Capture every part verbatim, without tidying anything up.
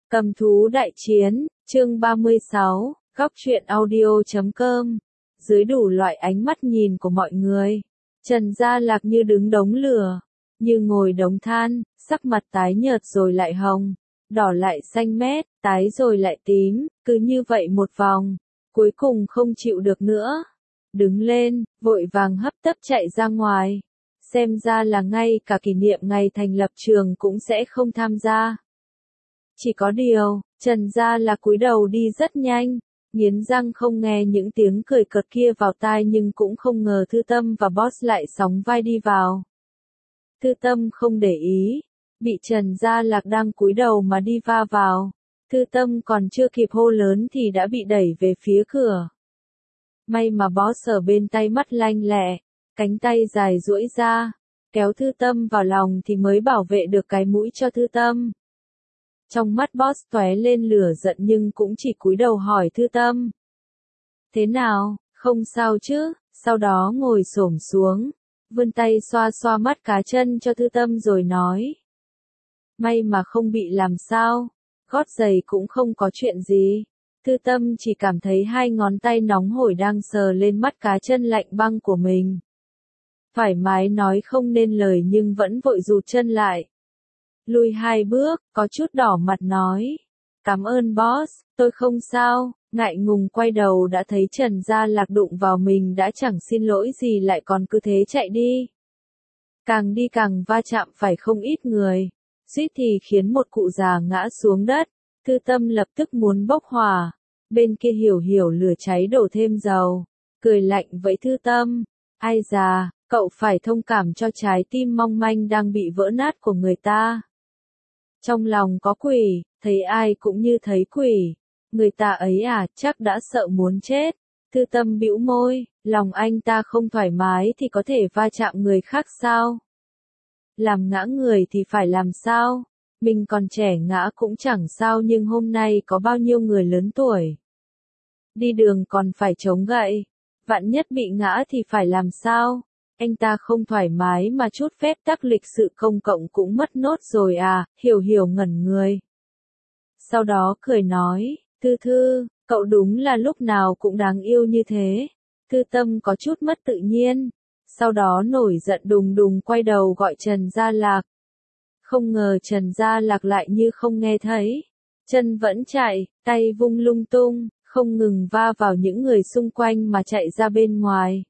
Cầm thú đại chiến, chương ba mươi sáu, góc truyện audio chấm com. Dưới đủ loại ánh mắt nhìn của mọi người, Trần Gia Lạc như đứng đống lửa, như ngồi đống than, sắc mặt tái nhợt rồi lại hồng, đỏ lại xanh mét, tái rồi lại tím, cứ như vậy một vòng, cuối cùng không chịu được nữa. Đứng lên, vội vàng hấp tấp chạy ra ngoài. Xem ra là ngay cả kỷ niệm ngày thành lập trường cũng sẽ không tham gia. Chỉ có điều, Trần Gia Lạc cúi đầu đi rất nhanh, nghiến răng không nghe những tiếng cười cợt kia vào tai, nhưng cũng không ngờ Thư Tâm và Boss lại sóng vai đi vào. Thư Tâm không để ý, bị Trần Gia Lạc đang cúi đầu mà đi va vào. Thư Tâm còn chưa kịp hô lớn thì đã bị đẩy về phía cửa. May mà Boss ở bên tay mắt lanh lẹ, cánh tay dài duỗi ra, kéo Thư Tâm vào lòng thì mới bảo vệ được cái mũi cho Thư Tâm. Trong mắt Boss tóe lên lửa giận nhưng cũng chỉ cúi đầu hỏi Thư Tâm. Thế nào, không sao chứ? Sau đó ngồi xổm xuống, vươn tay xoa xoa mắt cá chân cho Thư Tâm rồi nói. May mà không bị làm sao, gót giày cũng không có chuyện gì. Thư Tâm chỉ cảm thấy hai ngón tay nóng hổi đang sờ lên mắt cá chân lạnh băng của mình. Thoải mái nói không nên lời nhưng vẫn vội rụt chân lại. Lùi hai bước, có chút đỏ mặt nói. Cảm ơn Boss, tôi không sao. Ngại ngùng quay đầu đã thấy Trần Gia Lạc đụng vào mình đã chẳng xin lỗi gì lại còn cứ thế chạy đi. Càng đi càng va chạm phải không ít người. Suýt thì khiến một cụ già ngã xuống đất. Thư Tâm lập tức muốn bốc hỏa. Bên kia Hiểu Hiểu lửa cháy đổ thêm dầu. Cười lạnh với Thư Tâm. Ai già, cậu phải thông cảm cho trái tim mong manh đang bị vỡ nát của người ta. Trong lòng có quỷ, thấy ai cũng như thấy quỷ. Người ta ấy à, chắc đã sợ muốn chết. Thư Tâm bĩu môi, lòng anh ta không thoải mái thì có thể va chạm người khác sao? Làm ngã người thì phải làm sao? Mình còn trẻ ngã cũng chẳng sao, nhưng hôm nay có bao nhiêu người lớn tuổi. Đi đường còn phải chống gậy. Vạn nhất bị ngã thì phải làm sao? Anh ta không thoải mái mà chút phép tắc lịch sự công cộng cũng mất nốt rồi à? Hiểu Hiểu ngẩn người. Sau đó cười nói, Thư Thư, cậu đúng là lúc nào cũng đáng yêu như thế. Thư Tâm có chút mất tự nhiên. Sau đó nổi giận đùng đùng quay đầu gọi Trần Gia Lạc. Không ngờ Trần Gia Lạc lại như không nghe thấy. Chân vẫn chạy, tay vung lung tung, không ngừng va vào những người xung quanh mà chạy ra bên ngoài.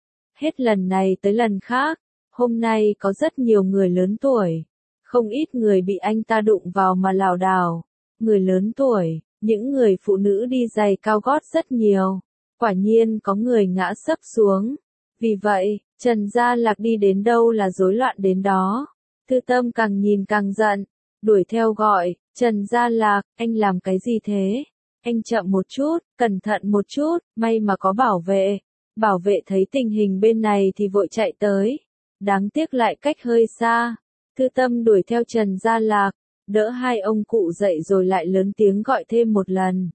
Hết lần này tới lần khác, hôm nay có rất nhiều người lớn tuổi. Không ít người bị anh ta đụng vào mà lảo đảo. Người lớn tuổi, những người phụ nữ đi giày cao gót rất nhiều. Quả nhiên có người ngã sấp xuống. Vì vậy, Trần Gia Lạc đi đến đâu là rối loạn đến đó. Thư Tâm càng nhìn càng giận, đuổi theo gọi, Trần Gia Lạc, anh làm cái gì thế? Anh chậm một chút, cẩn thận một chút, may mà có bảo vệ. Bảo vệ thấy tình hình bên này thì vội chạy tới. Đáng tiếc lại cách hơi xa. Thư Tâm đuổi theo Trần Gia Lạc, đỡ hai ông cụ dậy rồi lại lớn tiếng gọi thêm một lần.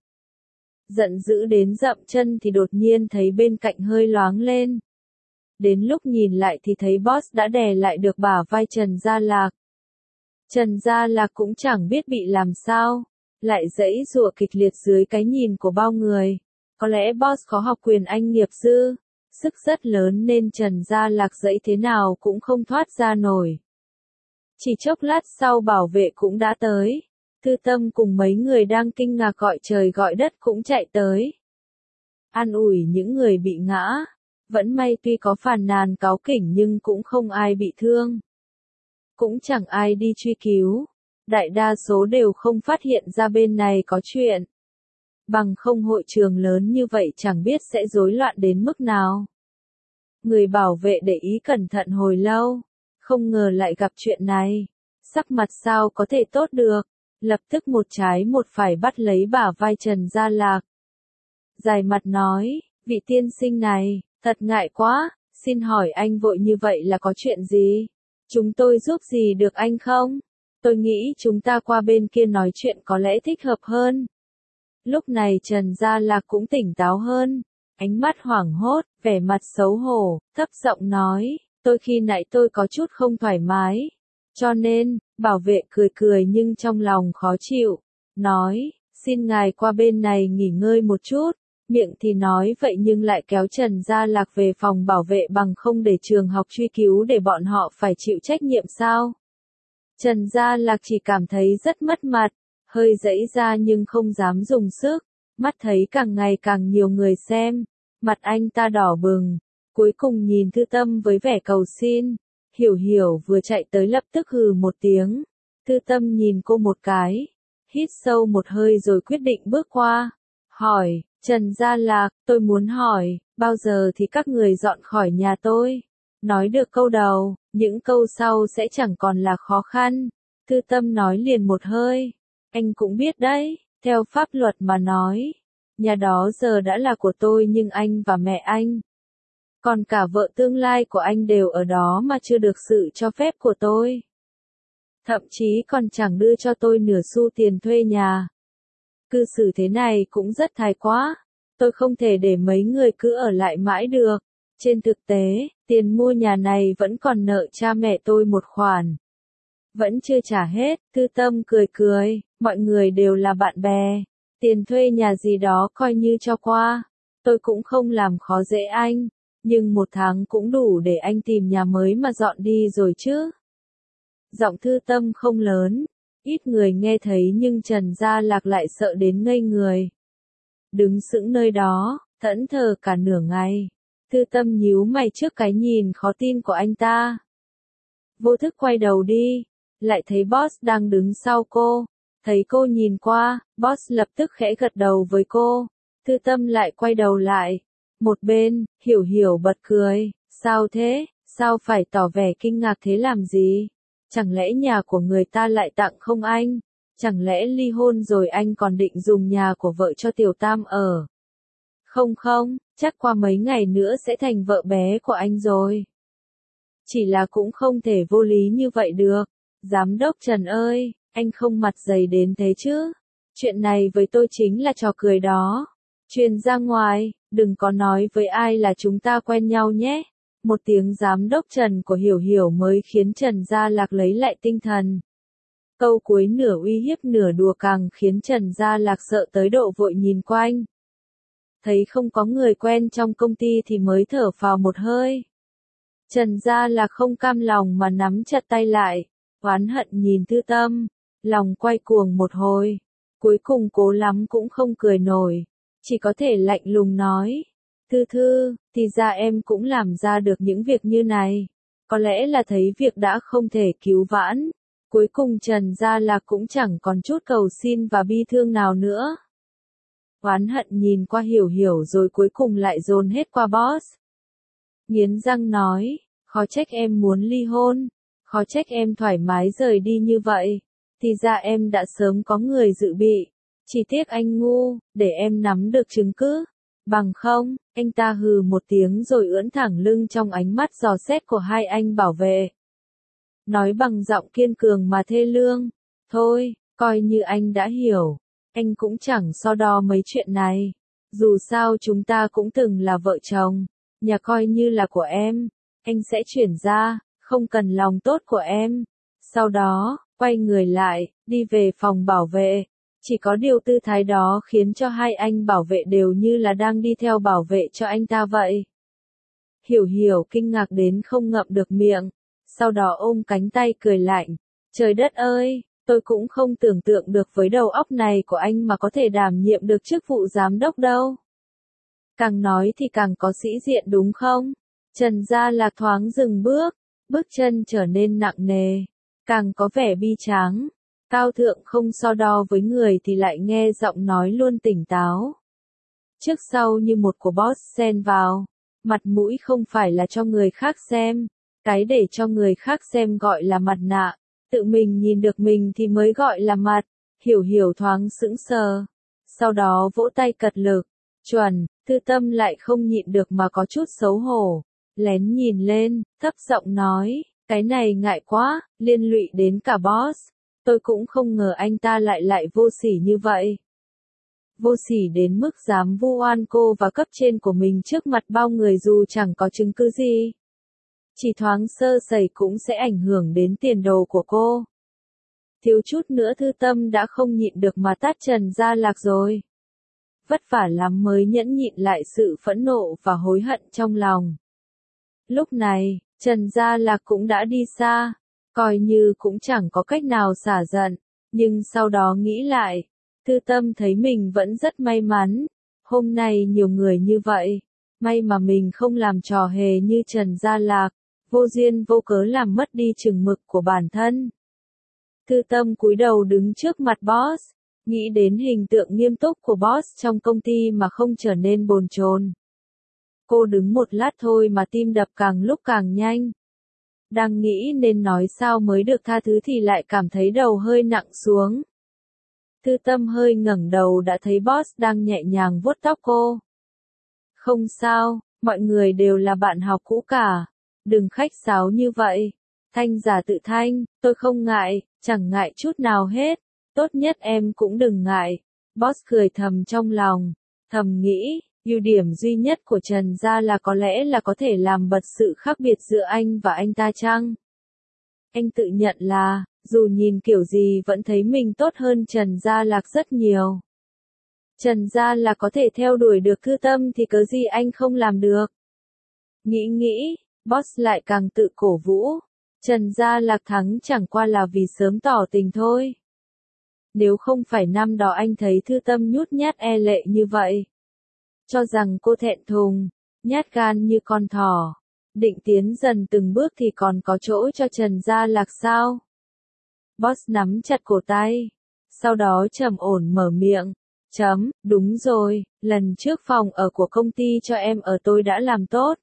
Giận dữ đến dậm chân thì đột nhiên thấy bên cạnh hơi loáng lên. Đến lúc nhìn lại thì thấy Boss đã đè lại được bả vai Trần Gia Lạc. Trần Gia Lạc cũng chẳng biết bị làm sao, lại giãy giụa kịch liệt dưới cái nhìn của bao người. Có lẽ Boss có học quyền Anh nghiệp dư, sức rất lớn nên Trần Gia Lạc giãy thế nào cũng không thoát ra nổi. Chỉ chốc lát sau bảo vệ cũng đã tới. Thư Tâm cùng mấy người đang kinh ngạc gọi trời gọi đất cũng chạy tới. An ủi những người bị ngã. Vẫn may tuy có phàn nàn cáu kỉnh nhưng cũng không ai bị thương. Cũng chẳng ai đi truy cứu. Đại đa số đều không phát hiện ra bên này có chuyện. Bằng không hội trường lớn như vậy chẳng biết sẽ rối loạn đến mức nào. Người bảo vệ để ý cẩn thận hồi lâu. Không ngờ lại gặp chuyện này. Sắc mặt sao có thể tốt được. Lập tức một trái một phải bắt lấy bả vai Trần Gia Lạc. Dài mặt nói, vị tiên sinh này, thật ngại quá, xin hỏi anh vội như vậy là có chuyện gì? Chúng tôi giúp gì được anh không? Tôi nghĩ chúng ta qua bên kia nói chuyện có lẽ thích hợp hơn. Lúc này Trần Gia Lạc cũng tỉnh táo hơn. Ánh mắt hoảng hốt, vẻ mặt xấu hổ, thấp giọng nói, tôi khi nãy tôi có chút không thoải mái. Cho nên, bảo vệ cười cười nhưng trong lòng khó chịu. nói, xin ngài qua bên này nghỉ ngơi một chút. Miệng thì nói vậy nhưng lại kéo Trần Gia Lạc về phòng bảo vệ bằng không để trường học truy cứu để bọn họ phải chịu trách nhiệm sao. Trần Gia Lạc chỉ cảm thấy rất mất mặt, hơi giãy ra nhưng không dám dùng sức, mắt thấy càng ngày càng nhiều người xem, mặt anh ta đỏ bừng, cuối cùng nhìn Thư Tâm với vẻ cầu xin, Hiểu Hiểu vừa chạy tới lập tức hừ một tiếng, Thư Tâm nhìn cô một cái, hít sâu một hơi rồi quyết định bước qua, hỏi, Trần Gia Lạc, tôi muốn hỏi, bao giờ thì các người dọn khỏi nhà tôi? Nói được câu đầu, những câu sau sẽ chẳng còn là khó khăn. Thư Tâm nói liền một hơi, anh cũng biết đấy, theo pháp luật mà nói, nhà đó giờ đã là của tôi nhưng anh và mẹ anh, còn cả vợ tương lai của anh đều ở đó mà chưa được sự cho phép của tôi. Thậm chí còn chẳng đưa cho tôi nửa xu tiền thuê nhà. Cư xử thế này cũng rất thái quá, tôi không thể để mấy người cứ ở lại mãi được. Trên thực tế, tiền mua nhà này vẫn còn nợ cha mẹ tôi một khoản. Vẫn chưa trả hết, Thư Tâm cười cười, mọi người đều là bạn bè. Tiền thuê nhà gì đó coi như cho qua. Tôi cũng không làm khó dễ anh, nhưng một tháng cũng đủ để anh tìm nhà mới mà dọn đi rồi chứ. Giọng Thư Tâm không lớn, ít người nghe thấy nhưng Trần Gia Lạc lại sợ đến ngây người. Đứng sững nơi đó, thẫn thờ cả nửa ngày. Thư Tâm nhíu mày trước cái nhìn khó tin của anh ta. Vô thức quay đầu đi, lại thấy boss đang đứng sau cô. Thấy cô nhìn qua, boss lập tức khẽ gật đầu với cô. Thư Tâm lại quay đầu lại. Một bên, Hiểu Hiểu bật cười. Sao thế? Sao phải tỏ vẻ kinh ngạc thế làm gì? Chẳng lẽ nhà của người ta lại tặng không anh? Chẳng lẽ ly hôn rồi anh còn định dùng nhà của vợ cho Tiểu Tam ở? Không không, chắc qua mấy ngày nữa sẽ thành vợ bé của anh rồi. Chỉ là cũng không thể vô lý như vậy được. Giám đốc Trần ơi, anh không mặt dày đến thế chứ. Chuyện này với tôi chính là trò cười đó. Truyền ra ngoài, đừng có nói với ai là chúng ta quen nhau nhé. Một tiếng giám đốc Trần của Hiểu Hiểu mới khiến Trần Gia Lạc lấy lại tinh thần. Câu cuối nửa uy hiếp nửa đùa càng khiến Trần Gia Lạc sợ tới độ vội nhìn quanh. Thấy không có người quen trong công ty thì mới thở phào một hơi. Trần Gia Lạc không cam lòng mà nắm chặt tay lại, oán hận nhìn Thư Tâm, lòng quay cuồng một hồi. Cuối cùng cố lắm cũng không cười nổi, chỉ có thể lạnh lùng nói. Thư Thư, thì ra em cũng làm ra được những việc như này. Có lẽ là thấy việc đã không thể cứu vãn. Cuối cùng Trần Gia Lạc cũng chẳng còn chút cầu xin và bi thương nào nữa. Oán hận nhìn qua Hiểu Hiểu rồi cuối cùng lại dồn hết qua boss. Nghiến răng nói, khó trách em muốn ly hôn, khó trách em thoải mái rời đi như vậy. Thì ra em đã sớm có người dự bị. Chỉ tiếc anh ngu, để em nắm được chứng cứ. Bằng không, anh ta hừ một tiếng rồi ưỡn thẳng lưng trong ánh mắt dò xét của hai anh bảo vệ. Nói bằng giọng kiên cường mà thê lương. Thôi, coi như anh đã hiểu. Anh cũng chẳng so đo mấy chuyện này. Dù sao chúng ta cũng từng là vợ chồng. Nhà coi như là của em. Anh sẽ chuyển ra, không cần lòng tốt của em. Sau đó, quay người lại, đi về phòng bảo vệ. Chỉ có điều tư thái đó khiến cho hai anh bảo vệ đều như là đang đi theo bảo vệ cho anh ta vậy. Hiểu Hiểu kinh ngạc đến không ngậm được miệng. Sau đó ôm cánh tay cười lạnh. Trời đất ơi, tôi cũng không tưởng tượng được với đầu óc này của anh mà có thể đảm nhiệm được chức vụ giám đốc đâu. Càng nói thì càng có sĩ diện đúng không? Trần Gia Lạc thoáng dừng bước, bước chân trở nên nặng nề, càng có vẻ bi tráng. Cao thượng không so đo với người thì lại nghe giọng nói luôn tỉnh táo. Trước sau như một của boss xen vào, mặt mũi không phải là cho người khác xem, cái để cho người khác xem gọi là mặt nạ, tự mình nhìn được mình thì mới gọi là mặt. Hiểu Hiểu thoáng sững sờ, sau đó vỗ tay cật lực, chuẩn. Thư Tâm lại không nhịn được mà có chút xấu hổ, lén nhìn lên, thấp giọng nói, cái này ngại quá, liên lụy đến cả boss. Tôi cũng không ngờ anh ta lại lại vô sỉ như vậy. Vô sỉ đến mức dám vu oan cô và cấp trên của mình trước mặt bao người dù chẳng có chứng cứ gì. Chỉ thoáng sơ sẩy cũng sẽ ảnh hưởng đến tiền đồ của cô. thiếu chút nữa Thư Tâm đã không nhịn được mà tát Trần Gia Lạc rồi. Vất vả lắm mới nhẫn nhịn lại sự phẫn nộ và hối hận trong lòng. Lúc này, Trần Gia Lạc cũng đã đi xa, coi như cũng chẳng có cách nào xả giận, nhưng sau đó nghĩ lại, Thư Tâm thấy mình vẫn rất may mắn, hôm nay nhiều người như vậy, may mà mình không làm trò hề như Trần Gia Lạc, vô duyên vô cớ làm mất đi chừng mực của bản thân. Thư Tâm cúi đầu đứng trước mặt boss, nghĩ đến hình tượng nghiêm túc của boss trong công ty mà không trở nên bồn chồn. Cô đứng một lát thôi mà tim đập càng lúc càng nhanh. Đang nghĩ nên nói sao mới được tha thứ thì lại cảm thấy đầu hơi nặng xuống. Thư Tâm hơi ngẩng đầu đã thấy boss đang nhẹ nhàng vuốt tóc cô. Không sao, mọi người đều là bạn học cũ cả. Đừng khách sáo như vậy. Thanh giả tự thanh, tôi không ngại, chẳng ngại chút nào hết. Tốt nhất em cũng đừng ngại. Boss cười thầm trong lòng. Thầm nghĩ, ưu điểm duy nhất của Trần Gia là có lẽ là có thể làm bật sự khác biệt giữa anh và anh ta chăng? Anh tự nhận là, dù nhìn kiểu gì vẫn thấy mình tốt hơn Trần Gia Lạc rất nhiều. Trần Gia Lạc có thể theo đuổi được Thư Tâm thì cớ gì anh không làm được. Nghĩ nghĩ, boss lại càng tự cổ vũ. Trần Gia Lạc thắng chẳng qua là vì sớm tỏ tình thôi. Nếu không phải năm đó anh thấy Thư Tâm nhút nhát e lệ như vậy, cho rằng cô thẹn thùng, nhát gan như con thỏ, định tiến dần từng bước thì còn có chỗ cho Trần Gia Lạc sao? Boss nắm chặt cổ tay, sau đó trầm ổn mở miệng, chấm, đúng rồi, lần trước phòng ở của công ty cho em ở tôi đã làm tốt.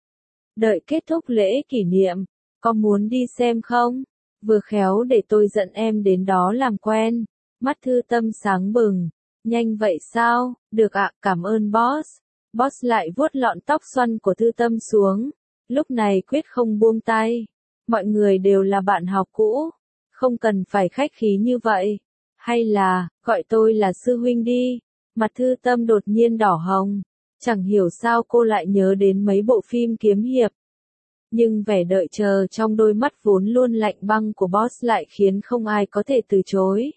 Đợi kết thúc lễ kỷ niệm, có muốn đi xem không? Vừa khéo để tôi dẫn em đến đó làm quen. Mắt Thư Tâm sáng bừng. Nhanh vậy sao? Được ạ, cảm ơn boss. Boss lại vuốt lọn tóc xoăn của Thư Tâm xuống. Lúc này quyết không buông tay. Mọi người đều là bạn học cũ. Không cần phải khách khí như vậy. Hay là, gọi tôi là sư huynh đi. Mặt Thư Tâm đột nhiên đỏ hồng. Chẳng hiểu sao cô lại nhớ đến mấy bộ phim kiếm hiệp. Nhưng vẻ đợi chờ trong đôi mắt vốn luôn lạnh băng của boss lại khiến không ai có thể từ chối.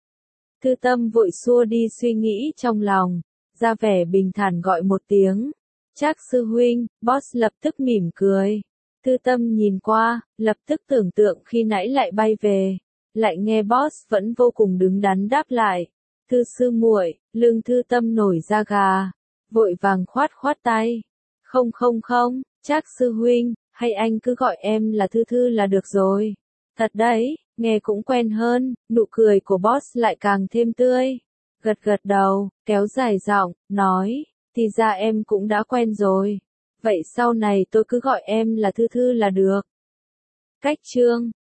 Thư Tâm vội xua đi suy nghĩ trong lòng, ra vẻ bình thản gọi một tiếng. Trác sư huynh, boss lập tức mỉm cười. Thư Tâm nhìn qua, lập tức tưởng tượng khi nãy lại bay về, lại nghe boss vẫn vô cùng đứng đắn đáp lại. Thư sư muội, lưng Thư Tâm nổi da gà, vội vàng khoát khoát tay. Không không không, Trác sư huynh, hay anh cứ gọi em là Thư Thư là được rồi. Thật đấy, nghe cũng quen hơn, nụ cười của boss lại càng thêm tươi. Gật gật đầu, kéo dài giọng, nói, thì ra em cũng đã quen rồi. Vậy sau này tôi cứ gọi em là Thư Thư là được. Cách chương